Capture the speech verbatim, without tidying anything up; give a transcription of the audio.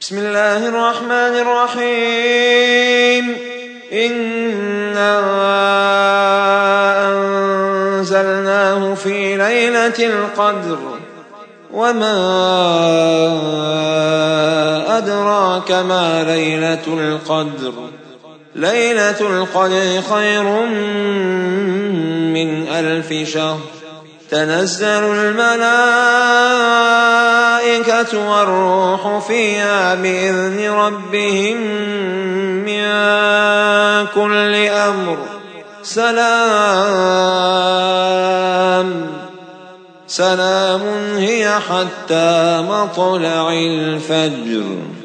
بسم الله الرحمن الرحيم إنا أنزلناه في ليلة القدر وما أدراك ما ليلة القدر ليلة القدر خير من ألف شهر تنزل الملائكة والروح فيها بإذن ربهم من كل أمر سلام سلام هي حتى مطلع الفجر.